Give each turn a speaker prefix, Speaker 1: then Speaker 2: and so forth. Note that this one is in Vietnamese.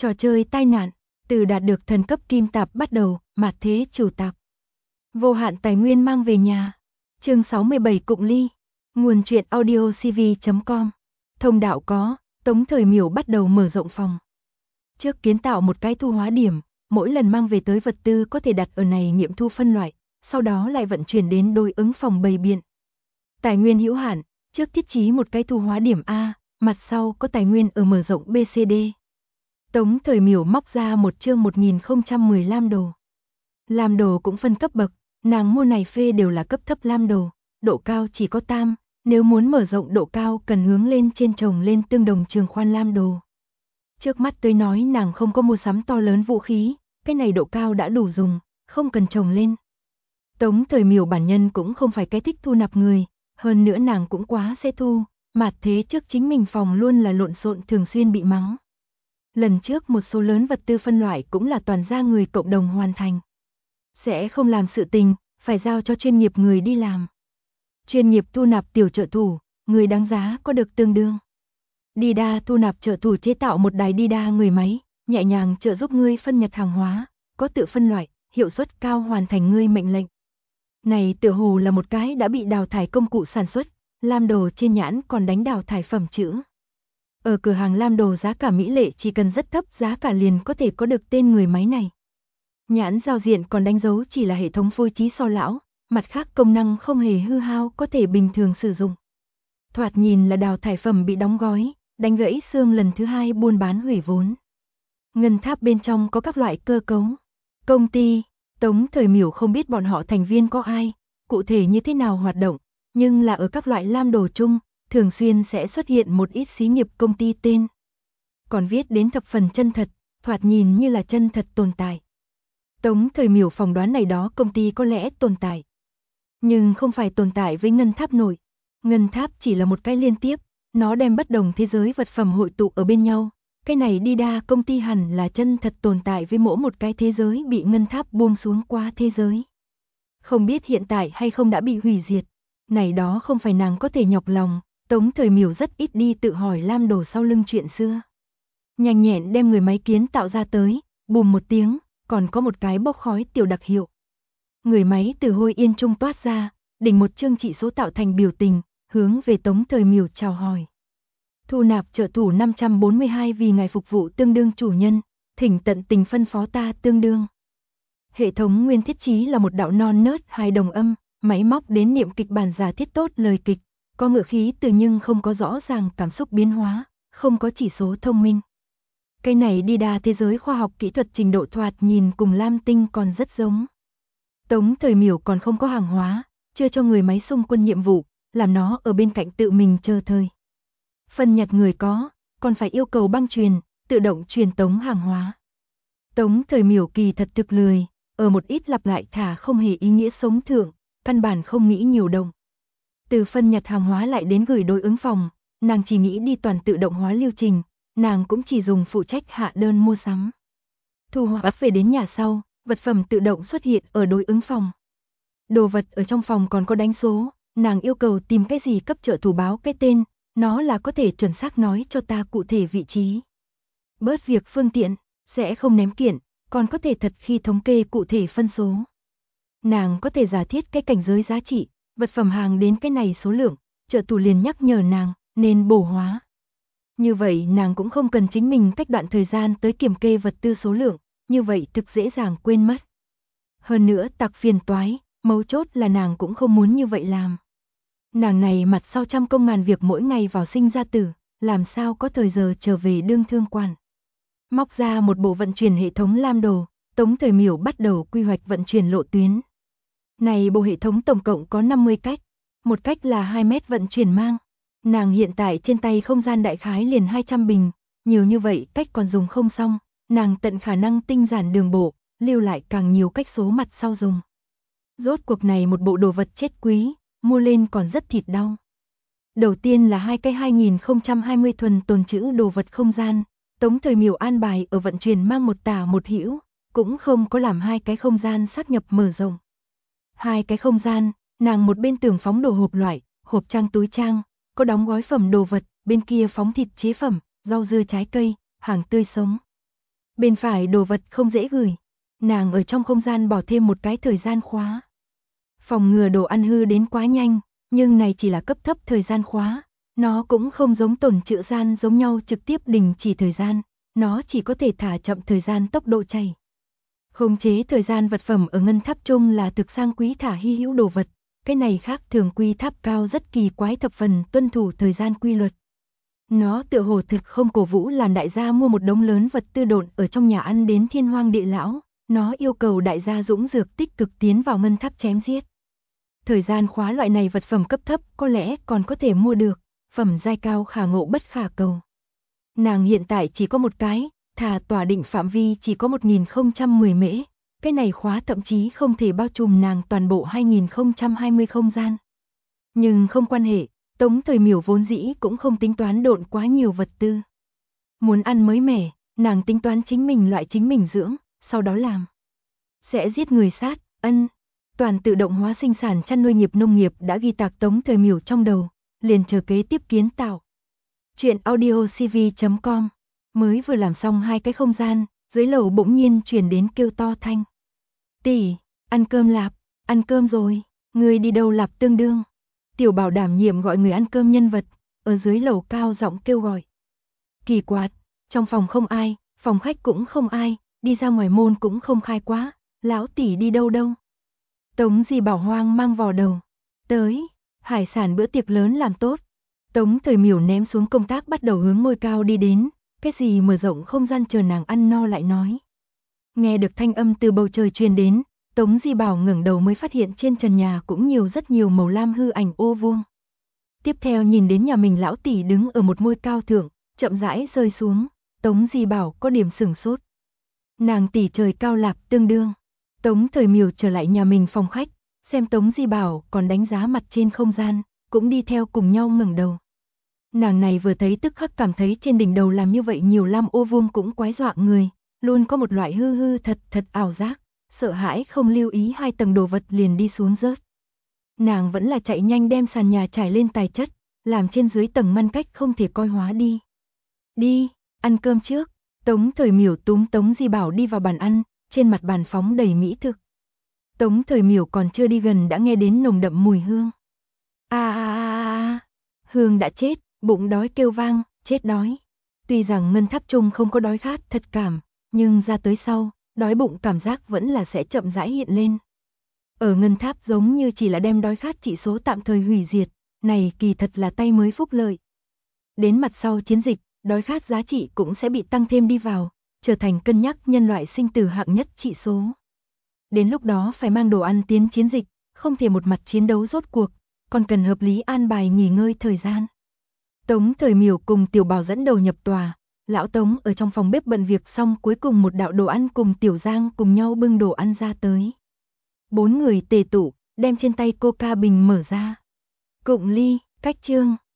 Speaker 1: Trò chơi tai nạn, từ đạt được thần cấp kim tạp bắt đầu, mạt thế chủ tạp. Vô hạn tài nguyên mang về nhà. Chương 67 Cụng ly. Nguồn truyện audio cv.com. Thông đạo có, Tống Thời Miểu bắt đầu mở rộng phòng. Trước kiến tạo một cái thu hóa điểm, mỗi lần mang về tới vật tư có thể đặt ở này nghiệm thu phân loại, sau đó lại vận chuyển đến đối ứng phòng bày biện. Tài nguyên hữu hạn, trước thiết trí một cái thu hóa điểm A, mặt sau có tài nguyên ở mở rộng BCD. Tống Thời Miểu móc ra một chương 1010 lam đồ. Lam đồ cũng phân cấp bậc, nàng mua này phê đều là cấp thấp lam đồ, độ cao chỉ có tam, nếu muốn mở rộng độ cao cần hướng lên trên trồng lên tương đồng trường khoan lam đồ. Trước mắt tôi nói nàng không có mua sắm to lớn vũ khí, cái này độ cao đã đủ dùng, không cần trồng lên. Tống Thời Miểu bản nhân cũng không phải cái thích thu nạp người, hơn nữa nàng cũng quá sẽ thu, mạt thế trước chính mình phòng luôn là lộn xộn thường xuyên bị mắng. Lần trước một số lớn vật tư phân loại cũng là toàn gia người cộng đồng hoàn thành. Sẽ không làm sự tình, phải giao cho chuyên nghiệp người đi làm. Chuyên nghiệp thu nạp tiểu trợ thủ, người đáng giá có được tương đương. Dida thu nạp trợ thủ chế tạo một đài Dida người máy, nhẹ nhàng trợ giúp ngươi phân nhặt hàng hóa, có tự phân loại, hiệu suất cao hoàn thành ngươi mệnh lệnh. Này tựa hồ là một cái đã bị đào thải công cụ sản xuất, lam đồ trên nhãn còn đánh đào thải phẩm chữ. Ở cửa hàng lam đồ giá cả mỹ lệ chỉ cần rất thấp giá cả liền có thể có được tên người máy này. Nhãn giao diện còn đánh dấu chỉ là hệ thống phối trí so lão, mặt khác công năng không hề hư hao có thể bình thường sử dụng. Thoạt nhìn là đào thải phẩm bị đóng gói, đánh gãy xương lần thứ hai buôn bán hủy vốn. Ngân tháp bên trong có các loại cơ cấu. Công ty, Tống Thời Miểu không biết bọn họ thành viên có ai, cụ thể như thế nào hoạt động, nhưng là ở các loại lam đồ chung, thường xuyên sẽ xuất hiện một ít xí nghiệp công ty tên. Còn viết đến thập phần chân thật, thoạt nhìn như là chân thật tồn tại. Tống Thời Miểu phỏng đoán này đó công ty có lẽ tồn tại. Nhưng không phải tồn tại với ngân tháp nội. Ngân tháp chỉ là một cái liên tiếp, nó đem bất đồng thế giới vật phẩm hội tụ ở bên nhau. Cái này Dida công ty hẳn là chân thật tồn tại với mỗi một cái thế giới bị ngân tháp buông xuống qua thế giới. Không biết hiện tại hay không đã bị hủy diệt. Này đó không phải nàng có thể nhọc lòng, Tống Thời Miểu rất ít đi tự hỏi lam đồ sau lưng chuyện xưa. Nhanh nhẹn đem người máy kiến tạo ra tới, bùm một tiếng, còn có một cái bốc khói tiểu đặc hiệu. Người máy từ hôi yên trung toát ra, đỉnh một chương trị số tạo thành biểu tình, hướng về Tống Thời Miểu chào hỏi. Thu nạp trợ thủ 542 vì ngài phục vụ tương đương chủ nhân, thỉnh tận tình phân phó ta tương đương. Hệ thống nguyên thiết trí là một đạo non nớt hai đồng âm, máy móc đến niệm kịch bản giả thiết tốt lời kịch, có ngữ khí từ nhưng không có rõ ràng cảm xúc biến hóa, không có chỉ số thông minh. Cái này đi đa thế giới khoa học kỹ thuật trình độ thoạt nhìn cùng lam tinh còn rất giống. Tống Thời Miểu còn không có hàng hóa, chưa cho người máy xung quân nhiệm vụ, làm nó ở bên cạnh tự mình chờ thời. Phân nhặt người có, còn phải yêu cầu băng truyền, tự động truyền tống hàng hóa. Tống Thời Miểu kỳ thật thực lười, ở một ít lặp lại thả không hề ý nghĩa sống thượng, căn bản không nghĩ nhiều động. Từ phân nhặt hàng hóa lại đến gửi đối ứng phòng, nàng chỉ nghĩ đi toàn tự động hóa lưu trình, nàng cũng chỉ dùng phụ trách hạ đơn mua sắm. Thu hóa về đến nhà sau, vật phẩm tự động xuất hiện ở đối ứng phòng. Đồ vật ở trong phòng còn có đánh số, nàng yêu cầu tìm cái gì cấp trợ thủ báo cái tên, nó là có thể chuẩn xác nói cho ta cụ thể vị trí. Bớt việc phương tiện, sẽ không ném kiện, còn có thể thật khi thống kê cụ thể phân số. Nàng có thể giả thiết cái cảnh giới giá trị, vật phẩm hàng đến cái này số lượng, trợ thủ liền nhắc nhở nàng, nên bổ hóa. Như vậy nàng cũng không cần chính mình cách đoạn thời gian tới kiểm kê vật tư số lượng, như vậy thực dễ dàng quên mất. Hơn nữa tặc phiền toái, mấu chốt là nàng cũng không muốn như vậy làm. Nàng này mặt sau trăm công ngàn việc mỗi ngày vào sinh ra tử, làm sao có thời giờ trở về đương thương quan. Móc ra một bộ vận chuyển hệ thống lam đồ, Tống Thời Miểu bắt đầu quy hoạch vận chuyển lộ tuyến. Này bộ hệ thống tổng cộng có 50 cách, một cách là 2 mét vận chuyển mang. Nàng hiện tại trên tay không gian đại khái liền 200 bình, nhiều như vậy cách còn dùng không xong, nàng tận khả năng tinh giản đường bộ, lưu lại càng nhiều cách số mặt sau dùng. Rốt cuộc này một bộ đồ vật chết quý, mua lên còn rất thịt đau. Đầu tiên là hai cái 2020 thuần tồn trữ đồ vật không gian, Tống Thời Miểu an bài ở vận chuyển mang một tả một hữu, cũng không có làm hai cái không gian sát nhập mở rộng. Hai cái không gian, nàng một bên tường phóng đồ hộp loại, hộp trang túi trang, có đóng gói phẩm đồ vật, bên kia phóng thịt chế phẩm, rau dưa trái cây, hàng tươi sống. Bên phải đồ vật không dễ gửi. Nàng ở trong không gian bỏ thêm một cái thời gian khóa. Phòng ngừa đồ ăn hư đến quá nhanh, nhưng này chỉ là cấp thấp thời gian khóa. Nó cũng không giống tổn trữ gian giống nhau trực tiếp đình chỉ thời gian, nó chỉ có thể thả chậm thời gian tốc độ chảy. Khống chế thời gian vật phẩm ở ngân tháp chung là thực sang quý thả hy hữu đồ vật, cái này khác thường quy tháp cao rất kỳ quái thập phần tuân thủ thời gian quy luật. Nó tựa hồ thực không cổ vũ làm đại gia mua một đống lớn vật tư độn ở trong nhà ăn đến thiên hoang địa lão, nó yêu cầu đại gia dũng dược tích cực tiến vào ngân tháp chém giết. Thời gian khóa loại này vật phẩm cấp thấp có lẽ còn có thể mua được, phẩm giai cao khả ngộ bất khả cầu. Nàng hiện tại chỉ có một cái, thà tỏa định phạm vi chỉ có 1010 mễ, cái này khóa thậm chí không thể bao trùm nàng toàn bộ 2020 không gian. Nhưng không quan hệ, Tống Thời Miểu vốn dĩ cũng không tính toán độn quá nhiều vật tư. Muốn ăn mới mẻ, nàng tính toán chính mình loại chính mình dưỡng, sau đó làm. Sẽ giết người sát, toàn tự động hóa sinh sản chăn nuôi nghiệp nông nghiệp đã ghi tạc Tống Thời Miểu trong đầu, liền chờ kế tiếp kiến tạo. Chuyện audiocv.com. Mới vừa làm xong hai cái không gian, dưới lầu bỗng nhiên truyền đến kêu to thanh. Tỷ, ăn cơm lạp, ăn cơm rồi, người đi đâu lạp tương đương. Tiểu Bảo đảm nhiệm gọi người ăn cơm nhân vật, ở dưới lầu cao giọng kêu gọi. Kỳ quạt, trong phòng không ai, phòng khách cũng không ai, đi ra ngoài môn cũng không khai quá, lão tỷ đi đâu đâu. Tống Di Bảo hoang mang vò đầu. Tới, hải sản bữa tiệc lớn làm tốt. Tống Thời Miểu ném xuống công tác bắt đầu hướng ngôi cao đi đến, cái gì mở rộng không gian chờ nàng ăn no lại nói. Nghe được thanh âm từ bầu trời truyền đến, Tống Di Bảo ngẩng đầu mới phát hiện trên trần nhà cũng rất nhiều màu lam hư ảnh ô vuông. Tiếp theo nhìn đến nhà mình lão tỷ đứng ở một ngôi cao thượng, chậm rãi rơi xuống, Tống Di Bảo có điểm sửng sốt. Nàng tỷ trời cao lạp tương đương. Tống Thời Miểu trở lại nhà mình phòng khách, xem Tống Di Bảo còn đánh giá mặt trên không gian, cũng đi theo cùng nhau ngẩng đầu. Nàng này vừa thấy tức khắc cảm thấy trên đỉnh đầu làm như vậy nhiều lam ô vuông cũng quái dọa người, luôn có một loại hư hư thật thật ảo giác, sợ hãi không lưu ý hai tầng đồ vật liền đi xuống rớt. Nàng vẫn là chạy nhanh đem sàn nhà trải lên tài chất, làm trên dưới tầng ngăn cách không thể coi hóa đi. Đi, ăn cơm trước. Tống Thời Miểu túm Tống Di Bảo đi vào bàn ăn, trên mặt bàn phóng đầy mỹ thực. Tống Thời Miểu còn chưa đi gần đã nghe đến nồng đậm mùi hương. Hương đã chết, bụng đói kêu vang, chết đói. Tuy rằng ngân tháp chung không có đói khát thật cảm, nhưng ra tới sau, đói bụng cảm giác vẫn là sẽ chậm rãi hiện lên. Ở ngân tháp giống như chỉ là đem đói khát chỉ số tạm thời hủy diệt, này kỳ thật là tay mới phúc lợi. Đến mặt sau chiến dịch, đói khát giá trị cũng sẽ bị tăng thêm đi vào, trở thành cân nhắc nhân loại sinh tử hạng nhất trị số. Đến lúc đó phải mang đồ ăn tiến chiến dịch, không thể một mặt chiến đấu rốt cuộc, còn cần hợp lý an bài nghỉ ngơi thời gian. Tống Thời Miểu cùng Tiểu Bảo dẫn đầu nhập tòa, lão Tống ở trong phòng bếp bận việc xong cuối cùng một đạo đồ ăn cùng Tiểu Giang cùng nhau bưng đồ ăn ra tới. 4 người tề tụ, đem trên tay coca bình mở ra. Cụng ly, cách chương.